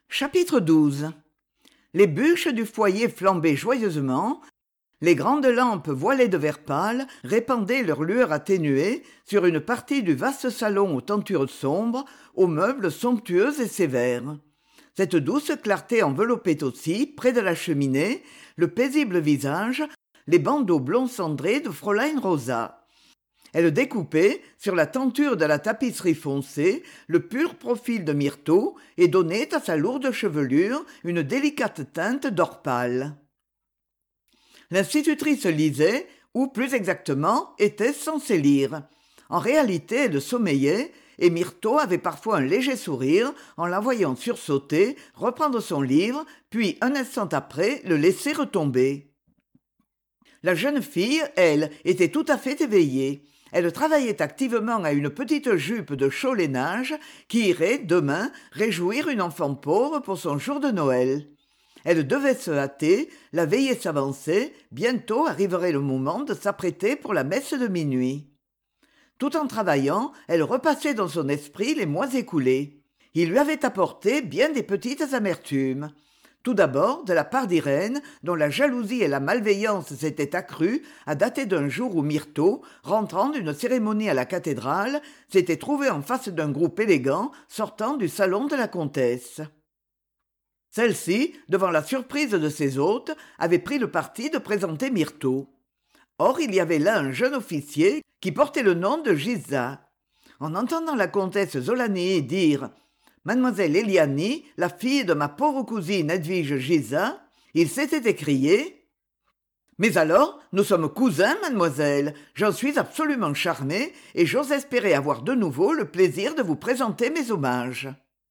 Chapitre 12. Les bûches du foyer flambaient joyeusement, les grandes lampes voilées de verre pâle répandaient leur lueur atténuée sur une partie du vaste salon aux tentures sombres, aux meubles somptueux et sévères. Cette douce clarté enveloppait aussi, près de la cheminée, le paisible visage, les bandeaux blonds cendrés de Fräulein Rosa. Elle découpait, sur la tenture de la tapisserie foncée, le pur profil de Myrtho et donnait à sa lourde chevelure une délicate teinte d'or pâle. L'institutrice lisait, ou plus exactement, était censée lire. En réalité, elle sommeillait, et Myrtho avait parfois un léger sourire en la voyant sursauter, reprendre son livre, puis un instant après le laisser retomber. La jeune fille, elle, était tout à fait éveillée. Elle travaillait activement à une petite jupe de chaud lainage qui irait, demain, réjouir une enfant pauvre pour son jour de Noël. Elle devait se hâter, la veillée s'avançait, bientôt arriverait le moment de s'apprêter pour la messe de minuit. Tout en travaillant, elle repassait dans son esprit les mois écoulés. Ils lui avaient apporté bien des petites amertumes. Tout d'abord, de la part d'Irène, dont la jalousie et la malveillance s'étaient accrues à dater d'un jour où Myrtho, rentrant d'une cérémonie à la cathédrale, s'était trouvé en face d'un groupe élégant sortant du salon de la comtesse. Celle-ci, devant la surprise de ses hôtes, avait pris le parti de présenter Myrtho. Or, il y avait là un jeune officier qui portait le nom de Giza. En entendant la comtesse Zolani dire « Mademoiselle Eliani, la fille de ma pauvre cousine Edwige Giza », il s'était écrié « Mais alors, nous sommes cousins, mademoiselle. J'en suis absolument charmé et j'ose espérer avoir de nouveau le plaisir de vous présenter mes hommages. »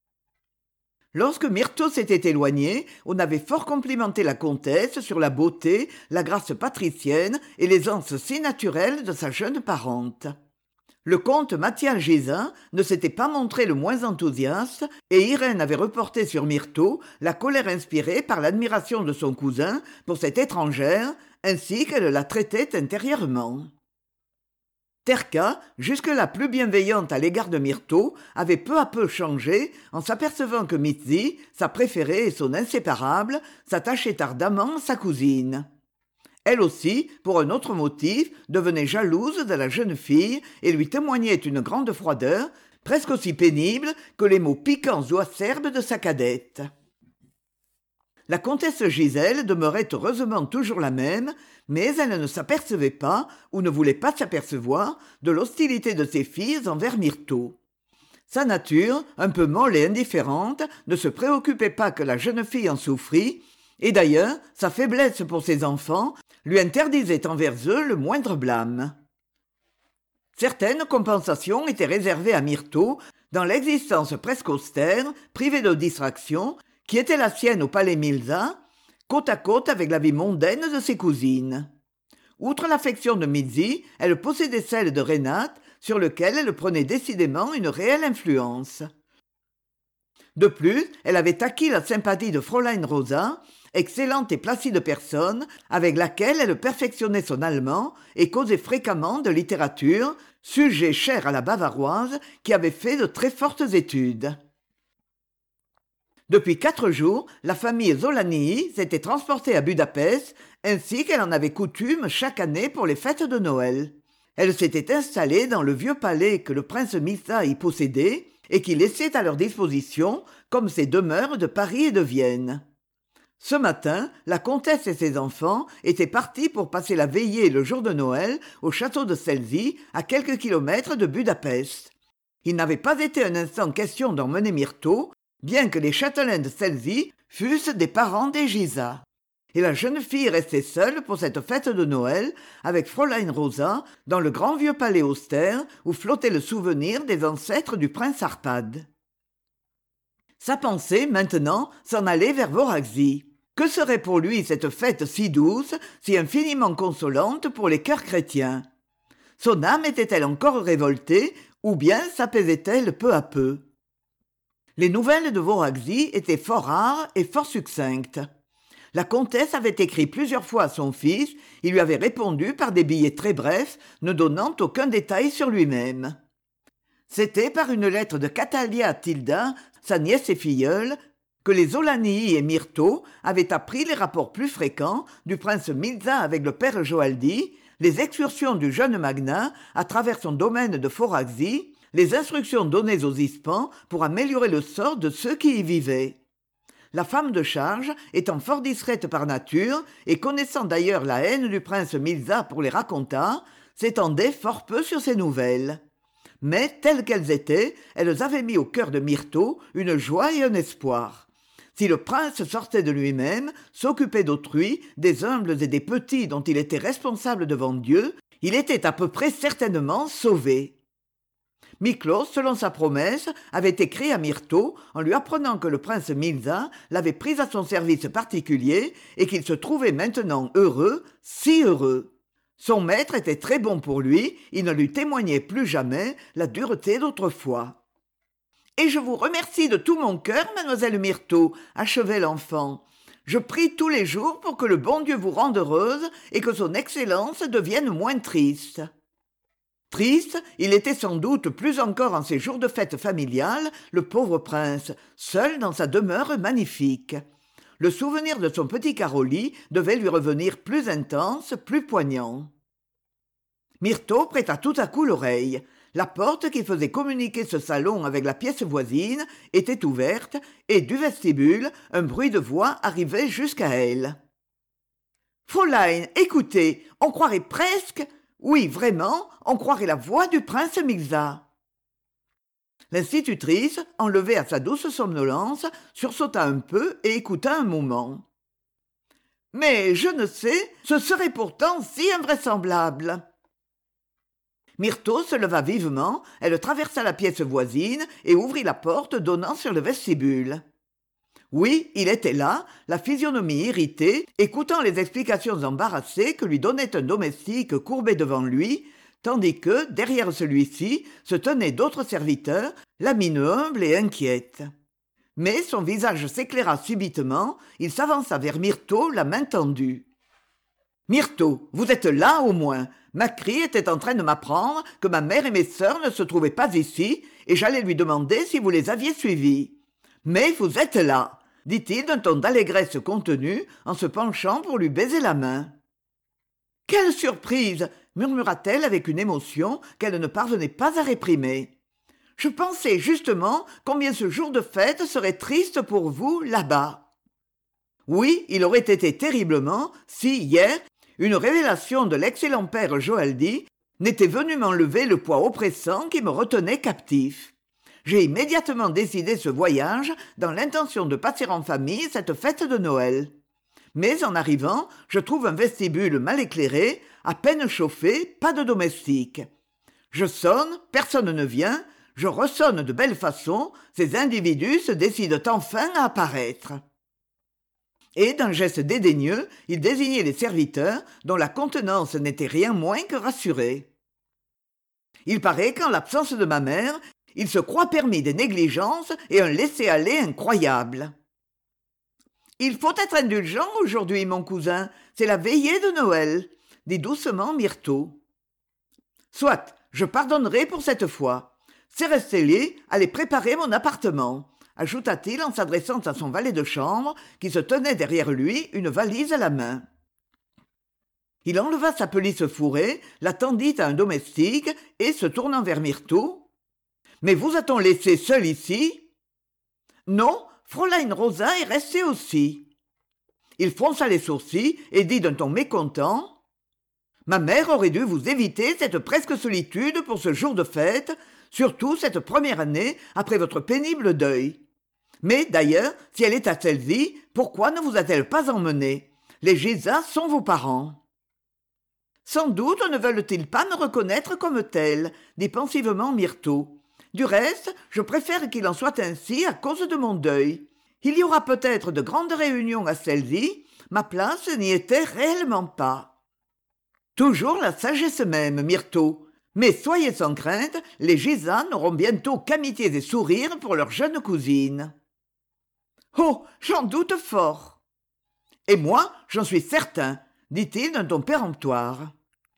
Lorsque Myrtho s'était éloignée, on avait fort complimenté la comtesse sur la beauté, la grâce patricienne et l'aisance si naturelle de sa jeune parente. Le comte Mathias Giza ne s'était pas montré le moins enthousiaste et Irène avait reporté sur Myrtho la colère inspirée par l'admiration de son cousin pour cette étrangère, ainsi qu'elle la traitait intérieurement. Terka, jusque-là plus bienveillante à l'égard de Myrtho, avait peu à peu changé en s'apercevant que Mitzi, sa préférée et son inséparable, s'attachait ardemment à sa cousine. Elle aussi, pour un autre motif, devenait jalouse de la jeune fille et lui témoignait une grande froideur, presque aussi pénible que les mots piquants ou acerbes de sa cadette. La comtesse Gisèle demeurait heureusement toujours la même, mais elle ne s'apercevait pas, ou ne voulait pas s'apercevoir, de l'hostilité de ses filles envers Myrtho. Sa nature, un peu molle et indifférente, ne se préoccupait pas que la jeune fille en souffrît, et d'ailleurs, sa faiblesse pour ses enfants lui interdisait envers eux le moindre blâme. Certaines compensations étaient réservées à Myrtho dans l'existence presque austère, privée de distraction, qui était la sienne au palais Milza, côte à côte avec la vie mondaine de ses cousines. Outre l'affection de Mitzi, elle possédait celle de Renate, sur lequel elle prenait décidément une réelle influence. De plus, elle avait acquis la sympathie de Fräulein Rosa, excellente et placide personne, avec laquelle elle perfectionnait son allemand et causait fréquemment de littérature, sujet cher à la Bavaroise qui avait fait de très fortes études. Depuis 4 jours, la famille Zolanii s'était transportée à Budapest, ainsi qu'elle en avait coutume chaque année pour les fêtes de Noël. Elle s'était installée dans le vieux palais que le prince Misa y possédait et qui laissait à leur disposition comme ses demeures de Paris et de Vienne. Ce matin, la comtesse et ses enfants étaient partis pour passer la veillée le jour de Noël au château de Selzy, à quelques kilomètres de Budapest. Il n'avait pas été un instant question d'emmener Myrtho, bien que les châtelains de Selzy fussent des parents des Giza. Et la jeune fille restait seule pour cette fête de Noël avec Fräulein Rosa dans le grand vieux palais austère où flottait le souvenir des ancêtres du prince Arpad. Sa pensée, maintenant, s'en allait vers Voraxy. Que serait pour lui cette fête si douce, si infiniment consolante pour les cœurs chrétiens? Son âme était-elle encore révoltée, ou bien s'apaisait-elle peu à peu? Les nouvelles de Voraxy étaient fort rares et fort succinctes. La comtesse avait écrit plusieurs fois à son fils, il lui avait répondu par des billets très brefs, ne donnant aucun détail sur lui-même. C'était par une lettre de Catalia à Tilda, sa nièce et filleule, que les Olanii et Myrto avaient appris les rapports plus fréquents du prince Milza avec le père Joaldi, les excursions du jeune magnat à travers son domaine de Foraxie, les instructions données aux hispans pour améliorer le sort de ceux qui y vivaient. La femme de charge, étant fort discrète par nature et connaissant d'ailleurs la haine du prince Milza pour les racontas, s'étendait fort peu sur ces nouvelles. Mais, telles qu'elles étaient, elles avaient mis au cœur de Myrto une joie et un espoir. Si le prince sortait de lui-même, s'occupait d'autrui, des humbles et des petits dont il était responsable devant Dieu, il était à peu près certainement sauvé. Miklos, selon sa promesse, avait écrit à Myrto en lui apprenant que le prince Milza l'avait pris à son service particulier et qu'il se trouvait maintenant heureux, si heureux. Son maître était très bon pour lui, il ne lui témoignait plus jamais la dureté d'autrefois. « Et je vous remercie de tout mon cœur, mademoiselle Myrto, achevait l'enfant. Je prie tous les jours pour que le bon Dieu vous rende heureuse et que son excellence devienne moins triste. » Triste, il était sans doute plus encore en ces jours de fête familiale, le pauvre prince, seul dans sa demeure magnifique. Le souvenir de son petit Caroli devait lui revenir plus intense, plus poignant. Myrto prêta tout à coup l'oreille. La porte qui faisait communiquer ce salon avec la pièce voisine était ouverte, et du vestibule, un bruit de voix arrivait jusqu'à elle. « Fräulein, écoutez, on croirait presque... Oui, vraiment, on croirait la voix du prince Milza. » L'institutrice, enlevée à sa douce somnolence, sursauta un peu et écouta un moment. « Mais je ne sais, ce serait pourtant si invraisemblable. » Myrto se leva vivement, elle traversa la pièce voisine et ouvrit la porte donnant sur le vestibule. Oui, il était là, la physionomie irritée, écoutant les explications embarrassées que lui donnait un domestique courbé devant lui, tandis que, derrière celui-ci, se tenaient d'autres serviteurs, la mine humble et inquiète. Mais son visage s'éclaira subitement, il s'avança vers Myrto, la main tendue. « Myrto, vous êtes là au moins. Macri était en train de m'apprendre que ma mère et mes sœurs ne se trouvaient pas ici, et j'allais lui demander si vous les aviez suivies. Mais vous êtes là, dit-il d'un ton d'allégresse contenue en se penchant pour lui baiser la main. « Quelle surprise !» murmura-t-elle avec une émotion qu'elle ne parvenait pas à réprimer. « Je pensais justement combien ce jour de fête serait triste pour vous là-bas. » Oui, il aurait été terriblement si, hier, une révélation de l'excellent père Joaldi n'était venue m'enlever le poids oppressant qui me retenait captif. J'ai immédiatement décidé ce voyage dans l'intention de passer en famille cette fête de Noël. Mais en arrivant, je trouve un vestibule mal éclairé, à peine chauffé, pas de domestique. Je sonne, personne ne vient, je ressonne de belle façon, ces individus se décident enfin à apparaître. Et d'un geste dédaigneux, il désignait les serviteurs dont la contenance n'était rien moins que rassurée. Il paraît qu'en l'absence de ma mère, il se croit permis des négligences et un laisser-aller incroyable. « Il faut être indulgent aujourd'hui, mon cousin, c'est la veillée de Noël, » dit doucement Myrto. « Soit, je pardonnerai pour cette fois. Céresteli, allez préparer mon appartement, » ajouta-t-il en s'adressant à son valet de chambre qui se tenait derrière lui, une valise à la main. Il enleva sa pelisse fourrée, la tendit à un domestique et, se tournant vers Myrto, « Mais vous a-t-on laissé seul ici ?»« Non, Fräulein Rosa est restée aussi. » Il fronça les sourcils et dit d'un ton mécontent, « Ma mère aurait dû vous éviter cette presque solitude pour ce jour de fête, surtout cette première année après votre pénible deuil. Mais d'ailleurs, si elle est à Selzy, pourquoi ne vous a-t-elle pas emmené? Les Giza sont vos parents. » « Sans doute ne veulent-ils pas me reconnaître comme tel, » dit pensivement Myrto. « Du reste, je préfère qu'il en soit ainsi à cause de mon deuil. Il y aura peut-être de grandes réunions à Selzy, ma place n'y était réellement pas. » Toujours la sagesse même, Myrto. Mais soyez sans crainte, les Giza n'auront bientôt qu'amitiés et sourires pour leur jeune cousine. « Oh, j'en doute fort. »« Et moi, j'en suis certain, » dit-il d'un ton péremptoire.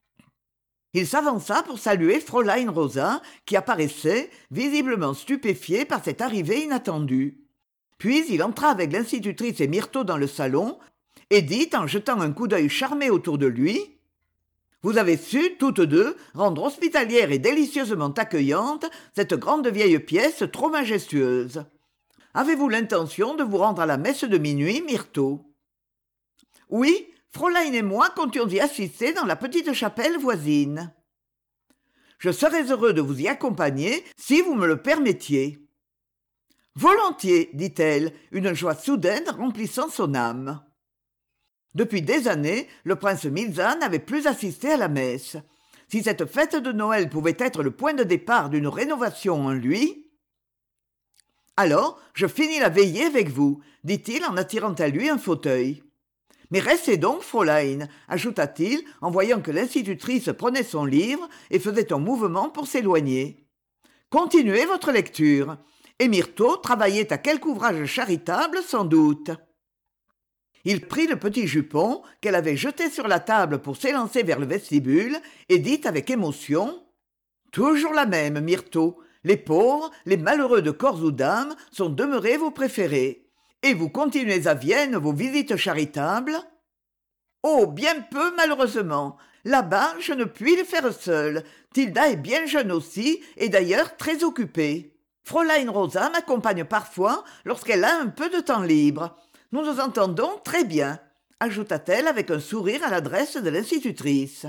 Il s'avança pour saluer Fräulein Rosa, qui apparaissait, visiblement stupéfiée par cette arrivée inattendue. Puis il entra avec l'institutrice et Myrtho dans le salon et dit en jetant un coup d'œil charmé autour de lui: « Vous avez su, toutes deux, rendre hospitalière et délicieusement accueillante cette grande vieille pièce trop majestueuse. Avez-vous l'intention de vous rendre à la messe de minuit, Myrtho ?»« Oui, Fräulein et moi comptions y assister dans la petite chapelle voisine. »« Je serais heureux de vous y accompagner si vous me le permettiez. »« Volontiers, dit-elle, une joie soudaine remplissant son âme. » Depuis des années, le prince Milza n'avait plus assisté à la messe. Si cette fête de Noël pouvait être le point de départ d'une rénovation en lui... « Alors, je finis la veillée avec vous, dit-il en attirant à lui un fauteuil. « Mais restez donc, Fräulein, ajouta-t-il en voyant que l'institutrice prenait son livre et faisait un mouvement pour s'éloigner. Continuez votre lecture. Et Myrtho travaillait à quelque ouvrage charitable, sans doute. » Il prit le petit jupon qu'elle avait jeté sur la table pour s'élancer vers le vestibule et dit avec émotion: « Toujours la même, Myrtho. Les pauvres, les malheureux de corps ou d'âme sont demeurés vos préférés. Et vous continuez à Vienne vos visites charitables ? » « Oh, bien peu, malheureusement. Là-bas, je ne puis le faire seule. Tilda est bien jeune aussi, et d'ailleurs très occupée. Fräulein Rosa m'accompagne parfois lorsqu'elle a un peu de temps libre. Nous nous entendons très bien, ajouta-t-elle avec un sourire à l'adresse de l'institutrice.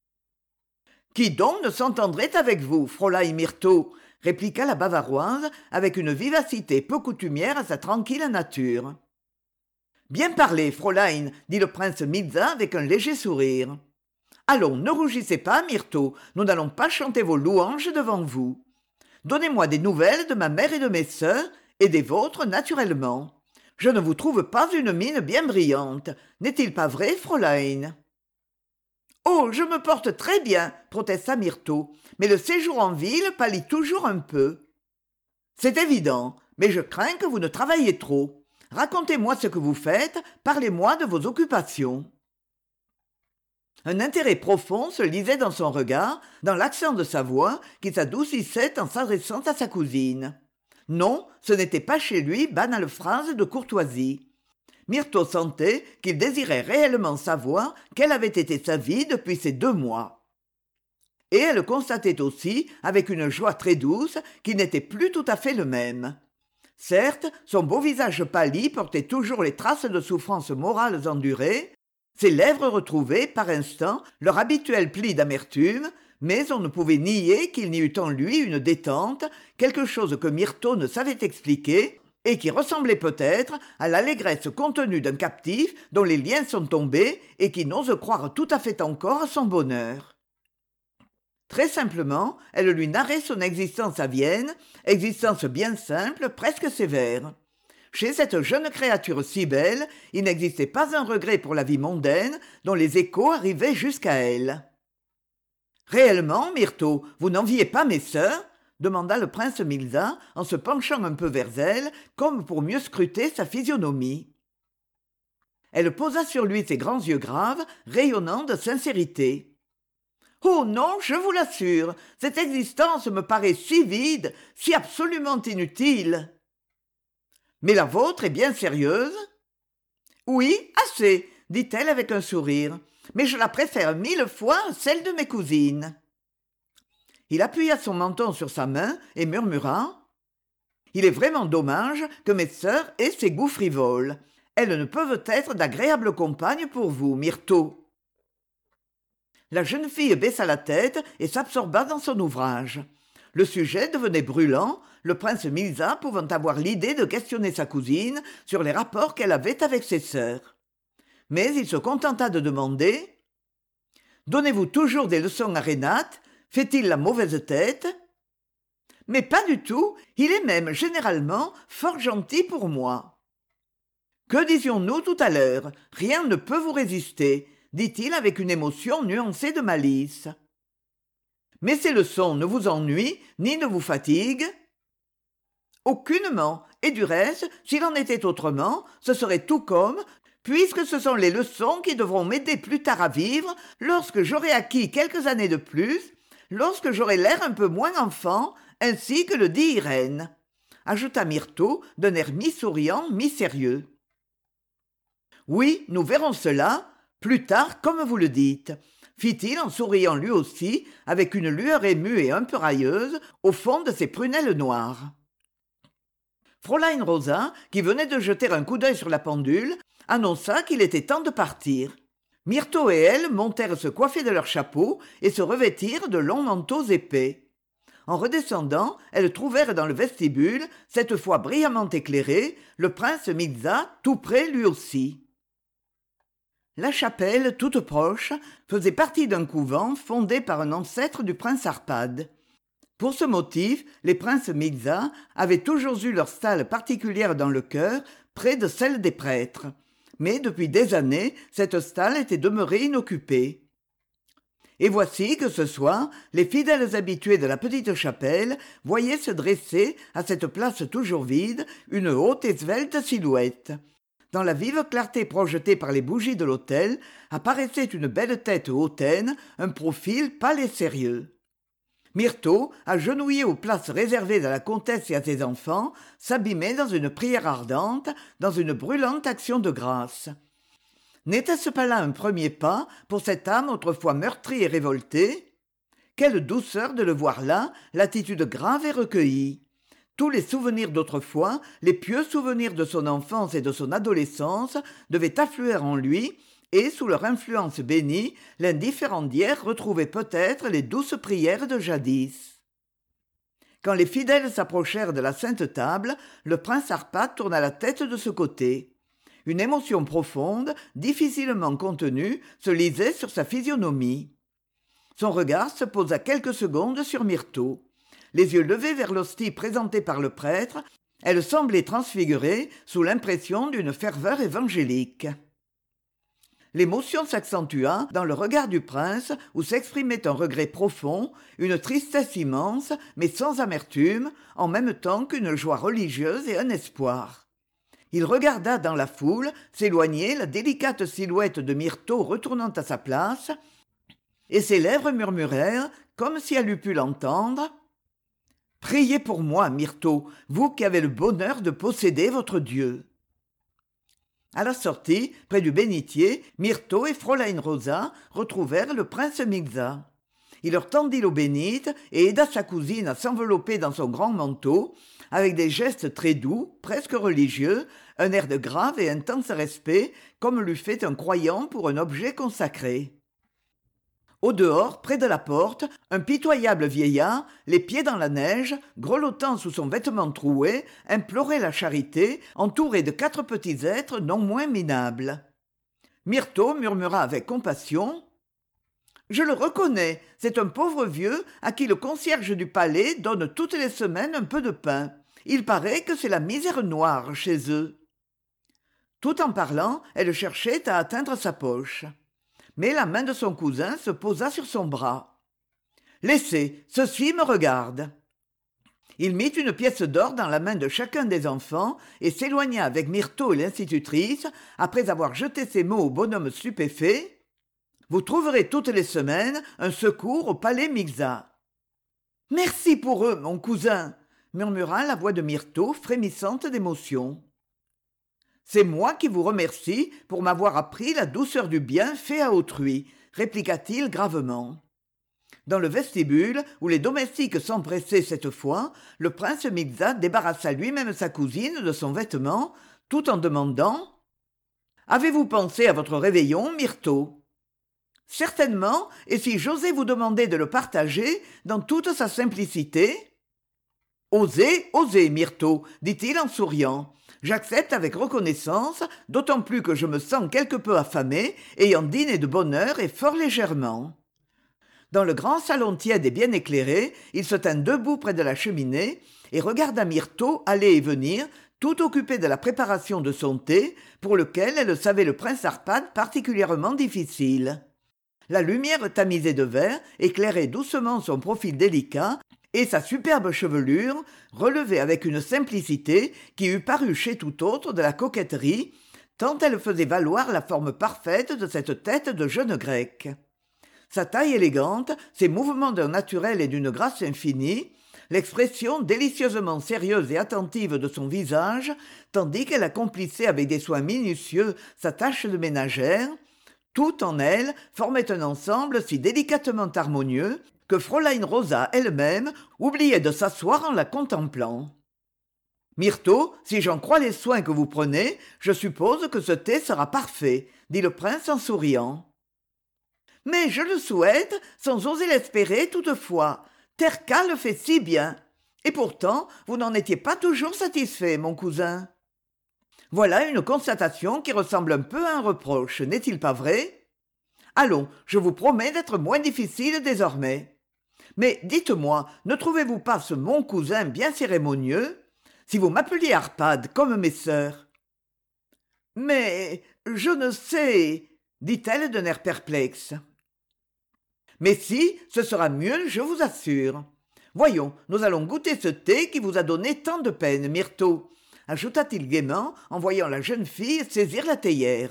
« Qui donc ne s'entendrait avec vous, Fräulein Myrtho ?» répliqua la Bavaroise avec une vivacité peu coutumière à sa tranquille nature. « Bien parlé, Fräulein, dit le prince Milza avec un léger sourire. « Allons, ne rougissez pas, Myrtho, nous n'allons pas chanter vos louanges devant vous. Donnez-moi des nouvelles de ma mère et de mes sœurs, et des vôtres naturellement. Je ne vous trouve pas une mine bien brillante. N'est-il pas vrai, Fräulein ? » « Oh, je me porte très bien, protesta Myrtho, mais le séjour en ville pâlit toujours un peu. »« C'est évident, mais je crains que vous ne travailliez trop. Racontez-moi ce que vous faites, parlez-moi de vos occupations. » Un intérêt profond se lisait dans son regard, dans l'accent de sa voix qui s'adoucissait en s'adressant à sa cousine. Non, ce n'était pas chez lui banale phrase de courtoisie. Myrtho sentait qu'il désirait réellement savoir quelle avait été sa vie depuis ces 2 mois. Et elle constatait aussi, avec une joie très douce, qu'il n'était plus tout à fait le même. Certes, son beau visage pâli portait toujours les traces de souffrances morales endurées, ses lèvres retrouvaient, par instants, leur habituel pli d'amertume, mais on ne pouvait nier qu'il n'y eût en lui une détente, quelque chose que Myrtho ne savait expliquer, et qui ressemblait peut-être à l'allégresse contenue d'un captif dont les liens sont tombés et qui n'ose croire tout à fait encore à son bonheur. Très simplement, elle lui narrait son existence à Vienne, existence bien simple, presque sévère. Chez cette jeune créature si belle, il n'existait pas un regret pour la vie mondaine dont les échos arrivaient jusqu'à elle. « Réellement, Myrtho, vous n'enviez pas mes sœurs ?» demanda le prince Milza en se penchant un peu vers elle, comme pour mieux scruter sa physionomie. Elle posa sur lui ses grands yeux graves, rayonnant de sincérité. « Oh non, je vous l'assure, cette existence me paraît si vide, si absolument inutile. »« Mais la vôtre est bien sérieuse ?»« Oui, assez, dit-elle avec un sourire, mais je la préfère 1000 fois à celle de mes cousines. » Il appuya son menton sur sa main et murmura: « Il est vraiment dommage que mes sœurs aient ces goûts frivoles. Elles ne peuvent être d'agréables compagnes pour vous, Myrtho. » La jeune fille baissa la tête et s'absorba dans son ouvrage. Le sujet devenait brûlant, le prince Milza pouvant avoir l'idée de questionner sa cousine sur les rapports qu'elle avait avec ses sœurs. Mais il se contenta de demander: « Donnez-vous toujours des leçons à Renate ? Fait-il la mauvaise tête ? » « Mais pas du tout, il est même généralement fort gentil pour moi. »« Que disions-nous tout à l'heure ? Rien ne peut vous résister, » dit-il avec une émotion nuancée de malice. « Mais ces leçons ne vous ennuient ni ne vous fatiguent ? » « Aucunement, et du reste, s'il en était autrement, ce serait tout comme, puisque ce sont les leçons qui devront m'aider plus tard à vivre, lorsque j'aurai acquis quelques années de plus, lorsque j'aurai l'air un peu moins enfant, ainsi que le dit Irène. ajouta Myrtho d'un air mi-souriant, mi-sérieux. Oui, nous verrons cela, plus tard, comme vous le dites, fit-il en souriant lui aussi, avec une lueur émue et un peu railleuse au fond de ses prunelles noires. Fraulein Rosa, qui venait de jeter un coup d'œil sur la pendule, annonça qu'il était temps de partir. Myrtho et elle montèrent se coiffer de leurs chapeaux et se revêtirent de longs manteaux épais. En redescendant, elles trouvèrent dans le vestibule, cette fois brillamment éclairé, le prince Migza, tout près lui aussi. La chapelle, toute proche, faisait partie d'un couvent fondé par un ancêtre du prince Arpad. Pour ce motif, les princes Migza avaient toujours eu leur salle particulière dans le chœur, près de celle des prêtres. Mais depuis des années, cette salle était demeurée inoccupée. Et voici que ce soir, les fidèles habitués de la petite chapelle voyaient se dresser, à cette place toujours vide, une haute et svelte silhouette. Dans la vive clarté projetée par les bougies de l'autel, apparaissait une belle tête hautaine, un profil pâle et sérieux. Myrtho, agenouillée aux places réservées à la comtesse et à ses enfants, s'abîmait dans une prière ardente, dans une brûlante action de grâce. N'était-ce pas là un premier pas pour cette âme autrefois meurtrie et révoltée ? Quelle douceur de le voir là, l'attitude grave et recueillie. Tous les souvenirs d'autrefois, les pieux souvenirs de son enfance et de son adolescence devaient affluer en lui, et, sous leur influence bénie, l'indifférent d'hier retrouvait peut-être les douces prières de jadis. Quand les fidèles s'approchèrent de la sainte table, le prince Arpad tourna la tête de ce côté. Une émotion profonde, difficilement contenue, se lisait sur sa physionomie. Son regard se posa quelques secondes sur Myrtho. Les yeux levés vers l'hostie présentée par le prêtre, elle semblait transfigurée sous l'impression d'une ferveur évangélique. L'émotion s'accentua dans le regard du prince où s'exprimait un regret profond, une tristesse immense, mais sans amertume, en même temps qu'une joie religieuse et un espoir. Il regarda dans la foule s'éloigner la délicate silhouette de Myrtho retournant à sa place, et ses lèvres murmurèrent, comme si elle eût pu l'entendre, « Priez pour moi, Myrtho, vous qui avez le bonheur de posséder votre Dieu. » À la sortie, près du bénitier, Myrtho et Fraulein Rosa retrouvèrent le prince Migza. Il leur tendit l'eau bénite et aida sa cousine à s'envelopper dans son grand manteau, avec des gestes très doux, presque religieux, un air de grave et intense respect, comme l'eût fait un croyant pour un objet consacré. Au dehors, près de la porte, un pitoyable vieillard, les pieds dans la neige, grelottant sous son vêtement troué, implorait la charité, entouré de 4 petits êtres non moins minables. Myrtho murmura avec compassion « Je le reconnais, c'est un pauvre vieux à qui le concierge du palais donne toutes les semaines un peu de pain. Il paraît que c'est la misère noire chez eux. » Tout en parlant, elle cherchait à atteindre sa poche. Mais la main de son cousin se posa sur son bras. « Laissez, ceci me regarde. » Il mit une pièce d'or dans la main de chacun des enfants et s'éloigna avec Myrtho et l'institutrice, après avoir jeté ces mots au bonhomme stupéfait. « Vous trouverez toutes les semaines un secours au palais Migza. »« Merci pour eux, mon cousin !» murmura la voix de Myrtho, frémissante d'émotion. « C'est moi qui vous remercie pour m'avoir appris la douceur du bien fait à autrui, » répliqua-t-il gravement. Dans le vestibule, où les domestiques s'empressaient cette fois, le prince Migza débarrassa lui-même sa cousine de son vêtement, tout en demandant « Avez-vous pensé à votre réveillon, Myrtho ?»« Certainement, et si j'osais vous demander de le partager dans toute sa simplicité ?»« Osez, osez, Myrtho, dit-il en souriant. J'accepte avec reconnaissance, d'autant plus que je me sens quelque peu affamé, ayant dîné de bonne heure et fort légèrement. » Dans le grand salon tiède et bien éclairé, il se tint debout près de la cheminée et regarda Myrtho aller et venir, tout occupée de la préparation de son thé, pour lequel elle savait le prince Arpad particulièrement difficile. La lumière tamisée de vert éclairait doucement son profil délicat, et sa superbe chevelure, relevée avec une simplicité qui eût paru chez tout autre de la coquetterie, tant elle faisait valoir la forme parfaite de cette tête de jeune grecque. Sa taille élégante, ses mouvements d'un naturel et d'une grâce infinie, l'expression délicieusement sérieuse et attentive de son visage, tandis qu'elle accomplissait avec des soins minutieux sa tâche de ménagère, tout en elle formait un ensemble si délicatement harmonieux que Fraulein Rosa elle-même oubliait de s'asseoir en la contemplant. Myrtho, si j'en crois les soins que vous prenez, je suppose que ce thé sera parfait, dit le prince en souriant. Mais je le souhaite, sans oser l'espérer toutefois. Terka le fait si bien. Et pourtant, vous n'en étiez pas toujours satisfait, mon cousin. Voilà une constatation qui ressemble un peu à un reproche, n'est-il pas vrai? Allons, je vous promets d'être moins difficile désormais. Mais dites-moi, ne trouvez-vous pas ce mon cousin bien cérémonieux? Si vous m'appeliez Arpad, comme mes sœurs. Mais je ne sais, dit-elle d'un air perplexe. Mais si, ce sera mieux, je vous assure. Voyons, nous allons goûter ce thé qui vous a donné tant de peine, Myrtho, ajouta-t-il gaiement en voyant la jeune fille saisir la théière.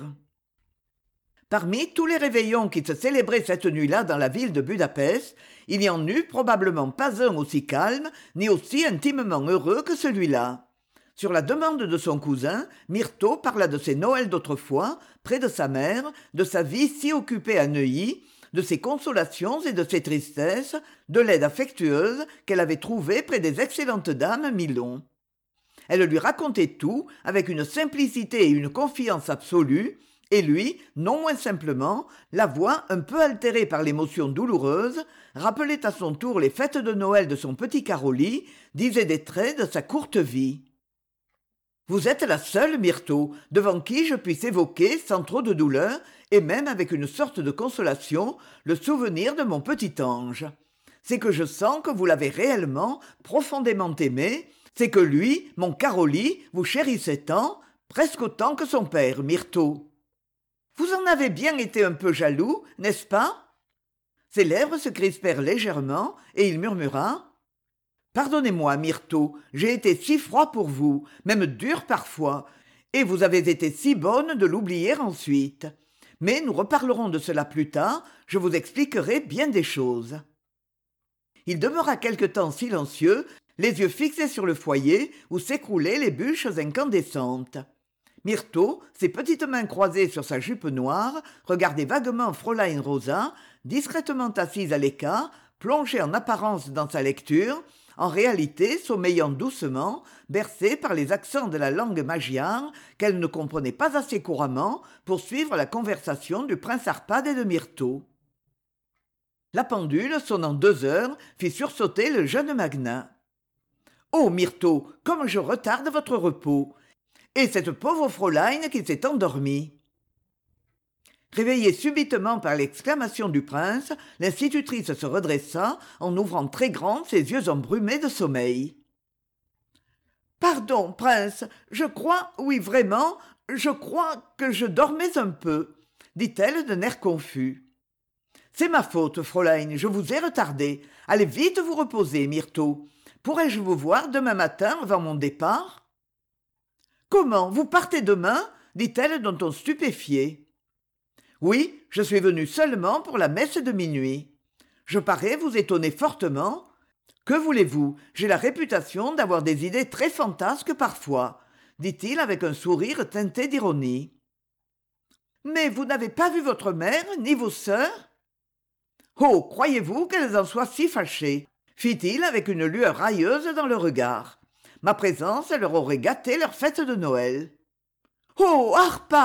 Parmi tous les réveillons qui se célébraient cette nuit-là dans la ville de Budapest, il n'y en eut probablement pas un aussi calme ni aussi intimement heureux que celui-là. Sur la demande de son cousin, Myrtho parla de ses Noëls d'autrefois, près de sa mère, de sa vie si occupée à Neuilly, de ses consolations et de ses tristesses, de l'aide affectueuse qu'elle avait trouvée près des excellentes dames Milon. Elle lui racontait tout avec une simplicité et une confiance absolue, et lui, non moins simplement, la voix un peu altérée par l'émotion douloureuse, rappelait à son tour les fêtes de Noël de son petit Caroli, disait des traits de sa courte vie. Vous êtes la seule, Myrtho, devant qui je puisse évoquer, sans trop de douleur, et même avec une sorte de consolation, le souvenir de mon petit ange. C'est que je sens que vous l'avez réellement, profondément aimé, c'est que lui, mon Caroli, vous chérissait tant, presque autant que son père, Myrtho. Vous en avez bien été un peu jaloux, n'est-ce pas? Ses lèvres se crispèrent légèrement, et il murmura « Pardonnez-moi, Myrtho, j'ai été si froid pour vous, même dur parfois, et vous avez été si bonne de l'oublier ensuite. Mais nous reparlerons de cela plus tard, je vous expliquerai bien des choses. » Il demeura quelque temps silencieux, les yeux fixés sur le foyer où s'écroulaient les bûches incandescentes. Myrtho, ses petites mains croisées sur sa jupe noire, regardait vaguement Fraulein Rosa, discrètement assise à l'écart, plongée en apparence dans sa lecture, en réalité sommeillant doucement, bercée par les accents de la langue magyare qu'elle ne comprenait pas assez couramment pour suivre la conversation du prince Arpad et de Myrtho. La pendule, sonnant 2 heures, fit sursauter le jeune magnat. « Oh, Myrtho, comme je retarde votre repos ! Et cette pauvre Fraulein qui s'est endormie !» Réveillée subitement par l'exclamation du prince, l'institutrice se redressa en ouvrant très grands ses yeux embrumés de sommeil. « Pardon, prince, je crois, oui vraiment, je crois que je dormais un peu, » dit-elle d'un air confus. « C'est ma faute, Fraulein, je vous ai retardé. Allez vite vous reposer, Myrtho. Pourrais-je vous voir demain matin avant mon départ ?»« Comment, vous partez demain ?» dit-elle d'un ton stupéfié. « Oui, je suis venue seulement pour la messe de minuit. Je parais vous étonner fortement. Que voulez-vous, j'ai la réputation d'avoir des idées très fantasques parfois, dit-il avec un sourire teinté d'ironie. Mais vous n'avez pas vu votre mère, ni vos sœurs ? Oh, croyez-vous qu'elles en soient si fâchées ? Fit-il avec une lueur railleuse dans le regard. Ma présence leur aurait gâté leur fête de Noël. Oh, Arpad !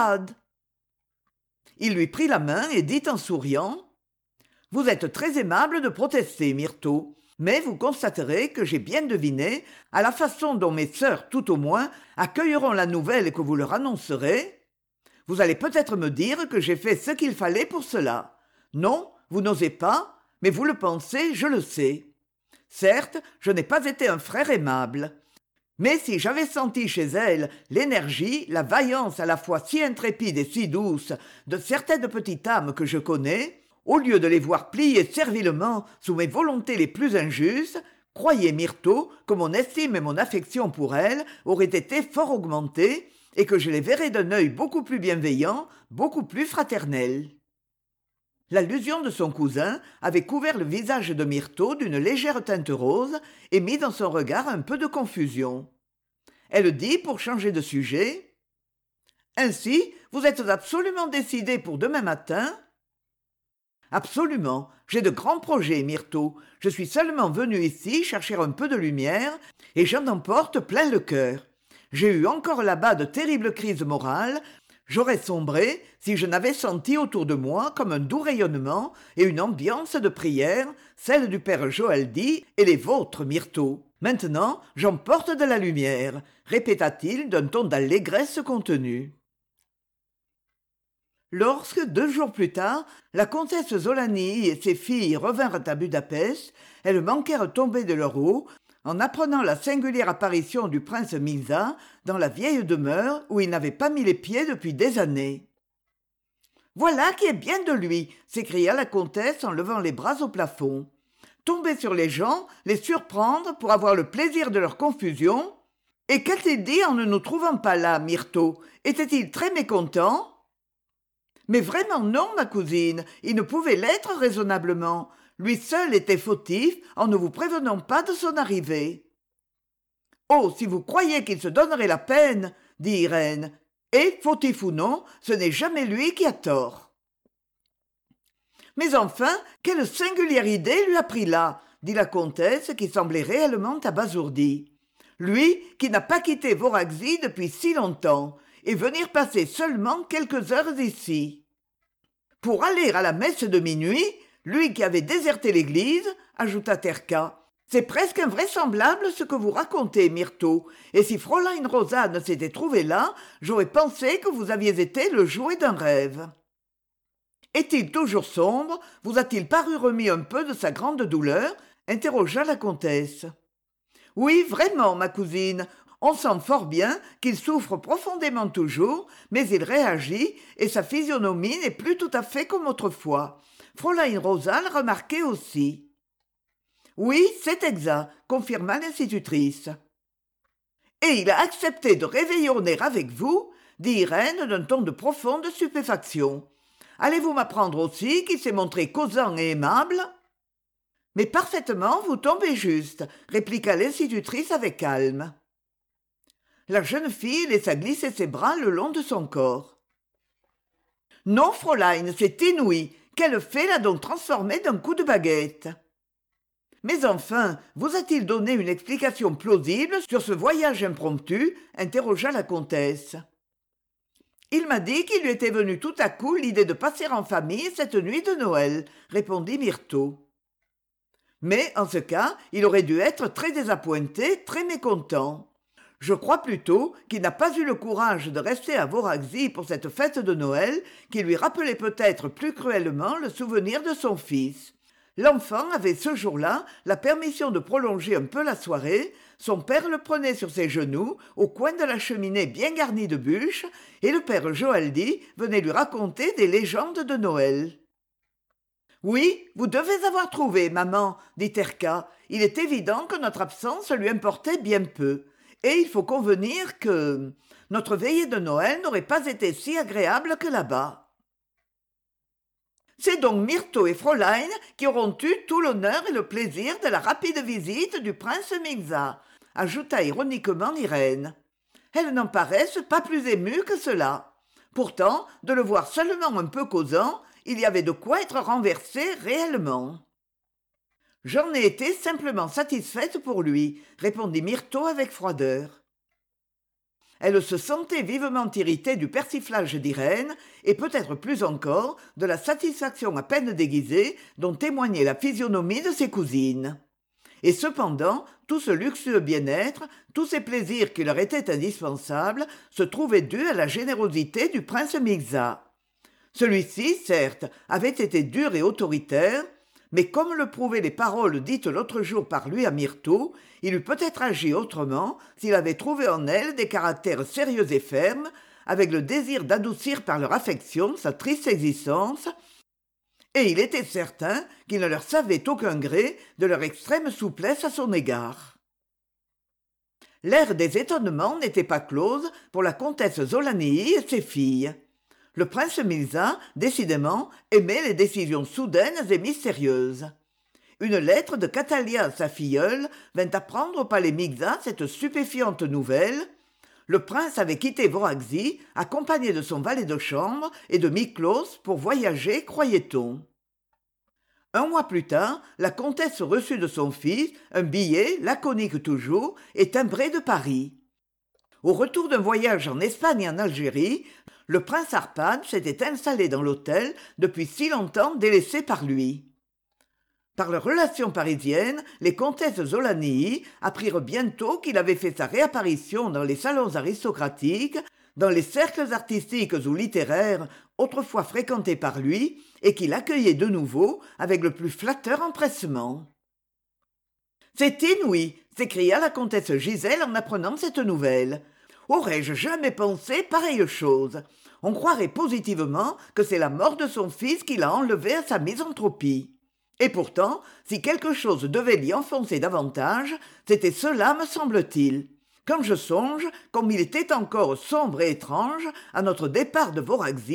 Il lui prit la main et dit en souriant « Vous êtes très aimable de protester, Myrtho, mais vous constaterez que j'ai bien deviné, à la façon dont mes sœurs, tout au moins, accueilleront la nouvelle que vous leur annoncerez. Vous allez peut-être me dire que j'ai fait ce qu'il fallait pour cela. Non, vous n'osez pas, mais vous le pensez, je le sais. Certes, je n'ai pas été un frère aimable. Mais si j'avais senti chez elle l'énergie, la vaillance à la fois si intrépide et si douce de certaines petites âmes que je connais, au lieu de les voir plier servilement sous mes volontés les plus injustes, croyez, Myrtho, que mon estime et mon affection pour elle auraient été fort augmentées et que je les verrais d'un œil beaucoup plus bienveillant, beaucoup plus fraternel. L'allusion de son cousin avait couvert le visage de Myrtho d'une légère teinte rose et mis dans son regard un peu de confusion. Elle dit, pour changer de sujet: « Ainsi, vous êtes absolument décidé pour demain matin ?» « Absolument. J'ai de grands projets, Myrtho. Je suis seulement venu ici chercher un peu de lumière, et j'en emporte plein le cœur. J'ai eu encore là-bas de terribles crises morales. J'aurais sombré si je n'avais senti autour de moi comme un doux rayonnement et une ambiance de prière, celle du père Joaldi et les vôtres, Myrtho. Maintenant, j'emporte de la lumière, répéta-t-il d'un ton d'allégresse contenue. Lorsque, 2 jours plus tard, la comtesse Zolani et ses filles revinrent à Budapest, elles manquèrent tomber de leur haut en apprenant la singulière apparition du prince Mirza dans la vieille demeure où il n'avait pas mis les pieds depuis des années. « Voilà qui est bien de lui !» s'écria la comtesse en levant les bras au plafond. « Tomber sur les gens, les surprendre pour avoir le plaisir de leur confusion. Et qu'a-t-il dit en ne nous trouvant pas là, Myrtho? Était-il très mécontent ?» Mais vraiment non, ma cousine, il ne pouvait l'être raisonnablement. Lui seul était fautif en ne vous prévenant pas de son arrivée. « Oh, si vous croyez qu'il se donnerait la peine, dit Irène. Et, fautif ou non, ce n'est jamais lui qui a tort. » Mais enfin, quelle singulière idée lui a pris là, dit la comtesse qui semblait réellement abasourdie. Lui qui n'a pas quitté Voraxy depuis si longtemps, et venir passer seulement quelques heures ici. Pour aller à la messe de minuit, lui qui avait déserté l'église, ajouta Terka. C'est presque invraisemblable ce que vous racontez, Myrtho, et si Fräulein Rosa s'était trouvée là, j'aurais pensé que vous aviez été le jouet d'un rêve. Est-il toujours sombre? Vous a-t-il paru remis un peu de sa grande douleur? Interrogea la comtesse. Oui, vraiment, ma cousine. On sent fort bien qu'il souffre profondément toujours, mais il réagit, et sa physionomie n'est plus tout à fait comme autrefois. Fräulein Rosa le remarquait aussi. Oui, c'est exact, confirma l'institutrice. Et il a accepté de réveillonner avec vous, dit Irène d'un ton de profonde stupéfaction. Allez-vous m'apprendre aussi qu'il s'est montré causant et aimable? Mais parfaitement, vous tombez juste, répliqua l'institutrice avec calme. La jeune fille laissa glisser ses bras le long de son corps. « Non, Fräulein, c'est inouï. Quel fait l'a donc transformé d'un coup de baguette ?» Mais enfin, vous a-t-il donné une explication plausible sur ce voyage impromptu? Interrogea la comtesse. Il m'a dit qu'il lui était venu tout à coup l'idée de passer en famille cette nuit de Noël, répondit Myrtho. Mais, en ce cas, il aurait dû être très désappointé, très mécontent. Je crois plutôt qu'il n'a pas eu le courage de rester à Voraxy pour cette fête de Noël qui lui rappelait peut-être plus cruellement le souvenir de son fils. L'enfant avait ce jour-là la permission de prolonger un peu la soirée, son père le prenait sur ses genoux au coin de la cheminée bien garnie de bûches, et le père Joaldi venait lui raconter des légendes de Noël. « Oui, vous devez avoir trouvé, maman, dit Terka. Il est évident que notre absence lui importait bien peu. Et il faut convenir que notre veillée de Noël n'aurait pas été si agréable que là-bas. C'est donc Myrtho et Fräulein qui auront eu tout l'honneur et le plaisir de la rapide visite du prince Mirza, ajouta ironiquement Irène. Elles n'en paraissent pas plus émues que cela. Pourtant, de le voir seulement un peu causant, il y avait de quoi être renversé réellement. « J'en ai été simplement satisfaite pour lui, » répondit Myrtho avec froideur. Elle se sentait vivement irritée du persiflage d'Irène et peut-être plus encore de la satisfaction à peine déguisée dont témoignait la physionomie de ses cousines. Et cependant, tout ce luxueux bien-être, tous ces plaisirs qui leur étaient indispensables, se trouvaient dus à la générosité du prince Mirza. Celui-ci, certes, avait été dur et autoritaire, mais comme le prouvaient les paroles dites l'autre jour par lui à Myrtho, il eût peut-être agi autrement s'il avait trouvé en elle des caractères sérieux et fermes, avec le désir d'adoucir par leur affection sa triste existence, et il était certain qu'il ne leur savait aucun gré de leur extrême souplesse à son égard. L'ère des étonnements n'était pas close pour la comtesse Zolani et ses filles. Le prince Milza, décidément, aimait les décisions soudaines et mystérieuses. Une lettre de Catalia, sa filleule, vint apprendre au palais Migza cette stupéfiante nouvelle. Le prince avait quitté Voraxie, accompagné de son valet de chambre et de Miklos pour voyager, croyait-on. Un mois plus tard, la comtesse reçut de son fils un billet, laconique toujours, et timbré de Paris. Au retour d'un voyage en Espagne et en Algérie, le prince Arpad s'était installé dans l'hôtel depuis si longtemps délaissé par lui. Par leurs relations parisiennes, les comtesses Zolanii apprirent bientôt qu'il avait fait sa réapparition dans les salons aristocratiques, dans les cercles artistiques ou littéraires autrefois fréquentés par lui, et qu'il accueillait de nouveau avec le plus flatteur empressement. « C'est inouï !» s'écria la comtesse Gisèle en apprenant cette nouvelle. « Aurais-je jamais pensé pareille chose ? On croirait positivement que c'est la mort de son fils qui l'a enlevé à sa misanthropie. Et pourtant, si quelque chose devait l'y enfoncer davantage, c'était cela, me semble-t-il. Quand je songe, comme il était encore sombre et étrange, à notre départ de Voraxie... »«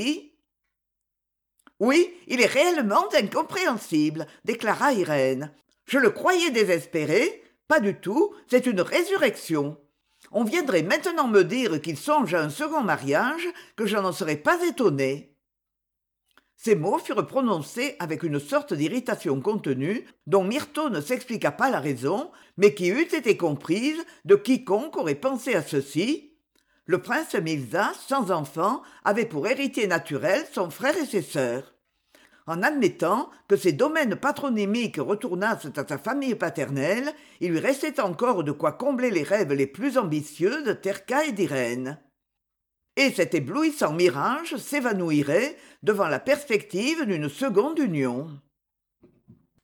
Oui, il est réellement incompréhensible, déclara Irène. Je le croyais désespéré. Pas du tout, c'est une résurrection. On viendrait maintenant me dire qu'il songe à un second mariage, que je n'en serais pas étonnée. » Ces mots furent prononcés avec une sorte d'irritation contenue, dont Myrtho ne s'expliqua pas la raison, mais qui eût été comprise de quiconque aurait pensé à ceci. Le prince Milza, sans enfant, avait pour héritier naturel son frère et ses sœurs. En admettant que ses domaines patronymiques retournassent à sa famille paternelle, il lui restait encore de quoi combler les rêves les plus ambitieux de Terka et d'Irène. Et cet éblouissant mirage s'évanouirait devant la perspective d'une seconde union.